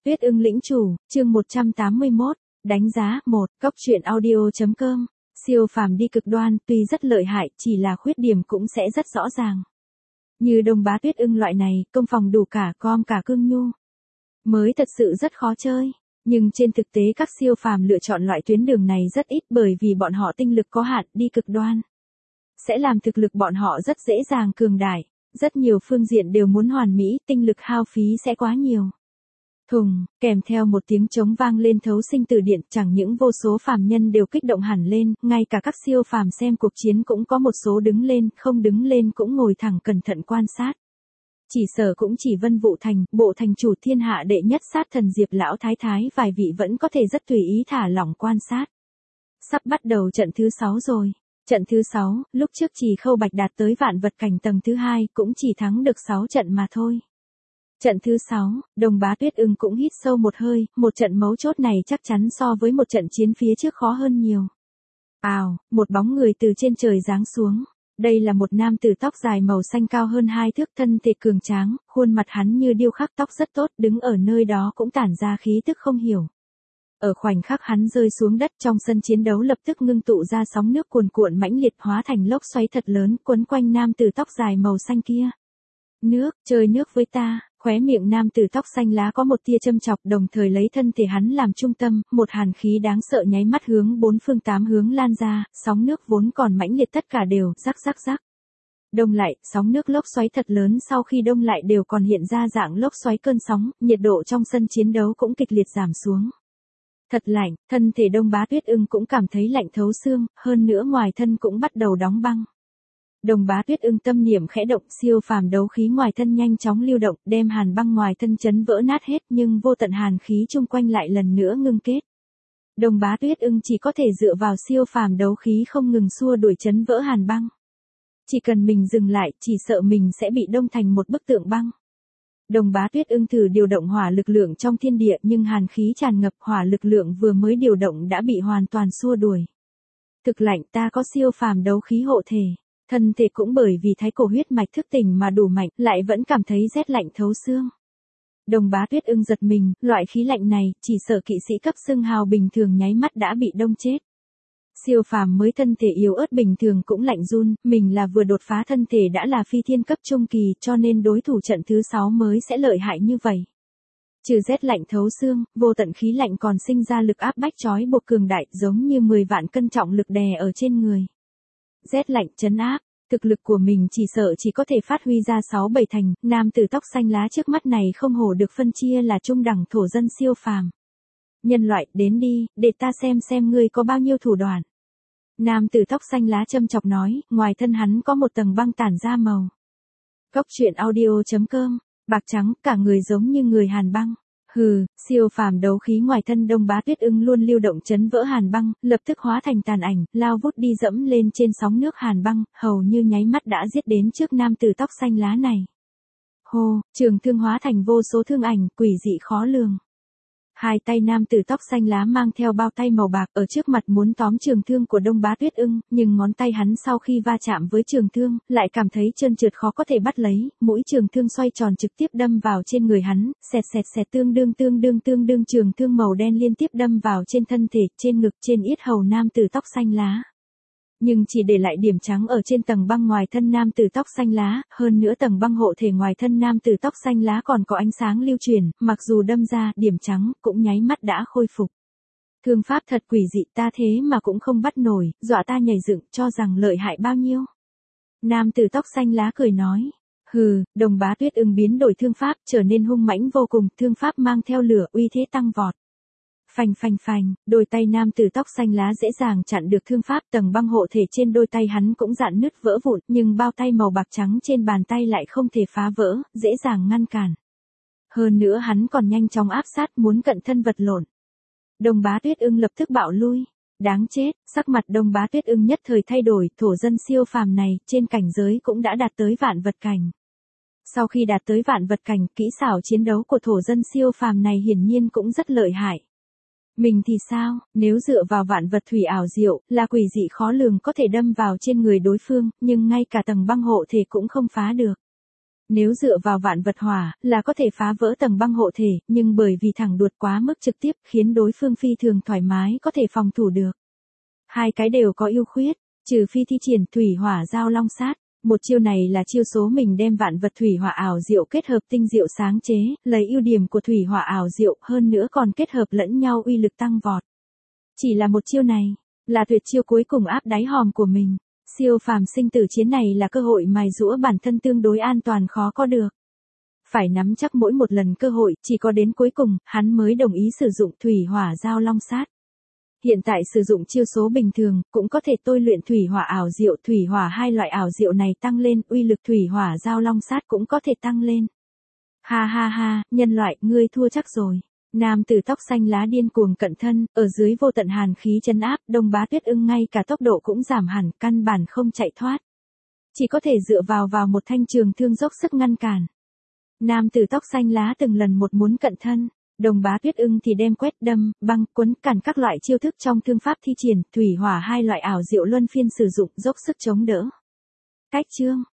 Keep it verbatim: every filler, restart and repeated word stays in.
Tuyết ưng lĩnh chủ, chương một trăm tám mươi mốt, đánh giá, một, cốc truyện audio.com, siêu phàm đi cực đoan, tuy rất lợi hại, chỉ là khuyết điểm cũng sẽ rất rõ ràng. Như Đông Bá Tuyết ưng loại này, công phòng đủ cả com cả cương nhu, mới thật sự rất khó chơi. Nhưng trên thực tế các siêu phàm lựa chọn loại tuyến đường này rất ít bởi vì bọn họ tinh lực có hạn, đi cực đoan sẽ làm thực lực bọn họ rất dễ dàng cường đại, rất nhiều phương diện đều muốn hoàn mỹ, tinh lực hao phí sẽ quá nhiều. Thùng, kèm theo một tiếng trống vang lên thấu sinh từ điện, chẳng những vô số phàm nhân đều kích động hẳn lên, ngay cả các siêu phàm xem cuộc chiến cũng có một số đứng lên, không đứng lên cũng ngồi thẳng cẩn thận quan sát. Chỉ sở cũng chỉ Vân Vũ Thành, bộ thành chủ thiên hạ đệ nhất sát thần Diệp lão thái thái vài vị vẫn có thể rất tùy ý thả lỏng quan sát. Sắp bắt đầu trận thứ sáu rồi. Trận thứ sáu, lúc trước chỉ Khâu Bạch đạt tới vạn vật cảnh tầng thứ hai cũng chỉ thắng được sáu trận mà thôi. Trận thứ sáu, Đông Bá Tuyết ưng cũng hít sâu một hơi, một trận mấu chốt này chắc chắn so với một trận chiến phía trước khó hơn nhiều. Ào, một bóng người từ trên trời giáng xuống. Đây là một nam tử tóc dài màu xanh cao hơn hai thước, thân thể cường tráng, khuôn mặt hắn như điêu khắc, tóc rất tốt, đứng ở nơi đó cũng tản ra khí tức không hiểu. Ở khoảnh khắc hắn rơi xuống đất, trong sân chiến đấu lập tức ngưng tụ ra sóng nước cuồn cuộn mãnh liệt hóa thành lốc xoáy thật lớn quấn quanh nam tử tóc dài màu xanh kia. Nước, chơi nước với ta, khóe miệng nam tử tóc xanh lá có một tia châm chọc, đồng thời lấy thân thể hắn làm trung tâm, một hàn khí đáng sợ nháy mắt hướng bốn phương tám hướng lan ra, sóng nước vốn còn mãnh liệt tất cả đều rắc rắc rắc. Đông lại, sóng nước lốc xoáy thật lớn sau khi đông lại đều còn hiện ra dạng lốc xoáy cơn sóng, nhiệt độ trong sân chiến đấu cũng kịch liệt giảm xuống. Thật lạnh, thân thể Đông Bá Tuyết ưng cũng cảm thấy lạnh thấu xương, hơn nữa ngoài thân cũng bắt đầu đóng băng. Đông Bá Tuyết ưng tâm niệm khẽ động, siêu phàm đấu khí ngoài thân nhanh chóng lưu động, đem hàn băng ngoài thân chấn vỡ nát hết, nhưng vô tận hàn khí chung quanh lại lần nữa ngưng kết. Đông Bá Tuyết ưng chỉ có thể dựa vào siêu phàm đấu khí không ngừng xua đuổi chấn vỡ hàn băng. Chỉ cần mình dừng lại, chỉ sợ mình sẽ bị đông thành một bức tượng băng. Đông Bá Tuyết ưng thử điều động hỏa lực lượng trong thiên địa, nhưng hàn khí tràn ngập, hỏa lực lượng vừa mới điều động đã bị hoàn toàn xua đuổi. Thực lạnh, ta có siêu phàm đấu khí hộ thể. Thân thể cũng bởi vì thái cổ huyết mạch thức tỉnh mà đủ mạnh, lại vẫn cảm thấy rét lạnh thấu xương. Đông Bá Tuyết ưng giật mình, loại khí lạnh này, chỉ sợ kỵ sĩ cấp xương hào bình thường nháy mắt đã bị đông chết. Siêu phàm mới thân thể yếu ớt bình thường cũng lạnh run, mình là vừa đột phá thân thể đã là phi thiên cấp trung kỳ, cho nên đối thủ trận thứ sáu mới sẽ lợi hại như vậy. Trừ rét lạnh thấu xương, vô tận khí lạnh còn sinh ra lực áp bách trói buộc cường đại, giống như mười vạn cân trọng lực đè ở trên người. Rét lạnh trấn áp, thực lực của mình chỉ sợ chỉ có thể phát huy ra sáu bảy thành, nam tử tóc xanh lá trước mắt này không hổ được phân chia là trung đẳng thổ dân siêu phàm. Nhân loại, đến đi, để ta xem xem ngươi có bao nhiêu thủ đoạn. Nam tử tóc xanh lá châm chọc nói, ngoài thân hắn có một tầng băng tản ra màu. Cốc truyện audio.com, bạc trắng, cả người giống như người hàn băng. Hừ, siêu phàm đấu khí ngoài thân Đông Bá Tuyết ưng luôn lưu động chấn vỡ hàn băng, lập tức hóa thành tàn ảnh, lao vút đi dẫm lên trên sóng nước hàn băng, hầu như nháy mắt đã giết đến trước nam tử tóc xanh lá này. Hô, trường thương hóa thành vô số thương ảnh, quỷ dị khó lường. Hai tay nam tử tóc xanh lá mang theo bao tay màu bạc ở trước mặt muốn tóm trường thương của Đông Bá Tuyết ưng, nhưng ngón tay hắn sau khi va chạm với trường thương, lại cảm thấy trơn trượt khó có thể bắt lấy, mũi trường thương xoay tròn trực tiếp đâm vào trên người hắn, xẹt xẹt xẹt tương đương tương đương tương đương trường thương màu đen liên tiếp đâm vào trên thân thể, trên ngực, trên yết hầu nam tử tóc xanh lá. Nhưng chỉ để lại điểm trắng ở trên tầng băng ngoài thân nam tử tóc xanh lá, hơn nữa tầng băng hộ thể ngoài thân nam tử tóc xanh lá còn có ánh sáng lưu truyền, mặc dù đâm ra, điểm trắng cũng nháy mắt đã khôi phục. Thương pháp thật quỷ dị, ta thế mà cũng không bắt nổi, dọa ta nhảy dựng, cho rằng lợi hại bao nhiêu. Nam tử tóc xanh lá cười nói, hừ, Đông Bá Tuyết ưng biến đổi thương pháp, trở nên hung mãnh vô cùng, thương pháp mang theo lửa, uy thế tăng vọt. Phanh phanh phanh, đôi tay nam tử tóc xanh lá dễ dàng chặn được thương pháp, tầng băng hộ thể trên đôi tay hắn cũng dạn nứt vỡ vụn, nhưng bao tay màu bạc trắng trên bàn tay lại không thể phá vỡ, dễ dàng ngăn cản. Hơn nữa hắn còn nhanh chóng áp sát muốn cận thân vật lộn. Đông Bá Tuyết ưng lập tức bạo lui. Đáng chết, sắc mặt Đông Bá Tuyết ưng nhất thời thay đổi, thổ dân siêu phàm này, trên cảnh giới cũng đã đạt tới vạn vật cảnh. Sau khi đạt tới vạn vật cảnh, kỹ xảo chiến đấu của thổ dân siêu phàm này hiển nhiên cũng rất lợi hại. Mình thì sao, nếu dựa vào vạn vật thủy ảo diệu, là quỷ dị khó lường có thể đâm vào trên người đối phương, nhưng ngay cả tầng băng hộ thể cũng không phá được. Nếu dựa vào vạn vật hỏa, là có thể phá vỡ tầng băng hộ thể, nhưng bởi vì thẳng đuột quá mức trực tiếp khiến đối phương phi thường thoải mái có thể phòng thủ được. Hai cái đều có ưu khuyết, trừ phi thi triển thủy hỏa giao long sát. Một chiêu này là chiêu số mình đem vạn vật thủy hỏa ảo diệu kết hợp tinh diệu sáng chế, lấy ưu điểm của thủy hỏa ảo diệu hơn nữa còn kết hợp lẫn nhau uy lực tăng vọt. Chỉ là một chiêu này, là tuyệt chiêu cuối cùng áp đáy hòm của mình. Siêu phàm sinh tử chiến này là cơ hội mài giũa bản thân tương đối an toàn khó có được. Phải nắm chắc mỗi một lần cơ hội, chỉ có đến cuối cùng, hắn mới đồng ý sử dụng thủy hỏa giao long sát. Hiện tại sử dụng chiêu số bình thường, cũng có thể tôi luyện thủy hỏa ảo diệu, thủy hỏa hai loại ảo diệu này tăng lên, uy lực thủy hỏa giao long sát cũng có thể tăng lên. Ha ha ha, nhân loại, ngươi thua chắc rồi. Nam tử tóc xanh lá điên cuồng cận thân, ở dưới vô tận hàn khí trấn áp, Đông Bá Tuyết Ưng ngay cả tốc độ cũng giảm hẳn, căn bản không chạy thoát. Chỉ có thể dựa vào vào một thanh trường thương dốc sức ngăn cản. Nam tử tóc xanh lá từng lần một muốn cận thân, Đông Bá Tuyết Ưng thì đem quét đâm, băng, quấn cản các loại chiêu thức trong thương pháp thi triển, thủy hỏa hai loại ảo diệu luân phiên sử dụng, dốc sức chống đỡ. Cách chương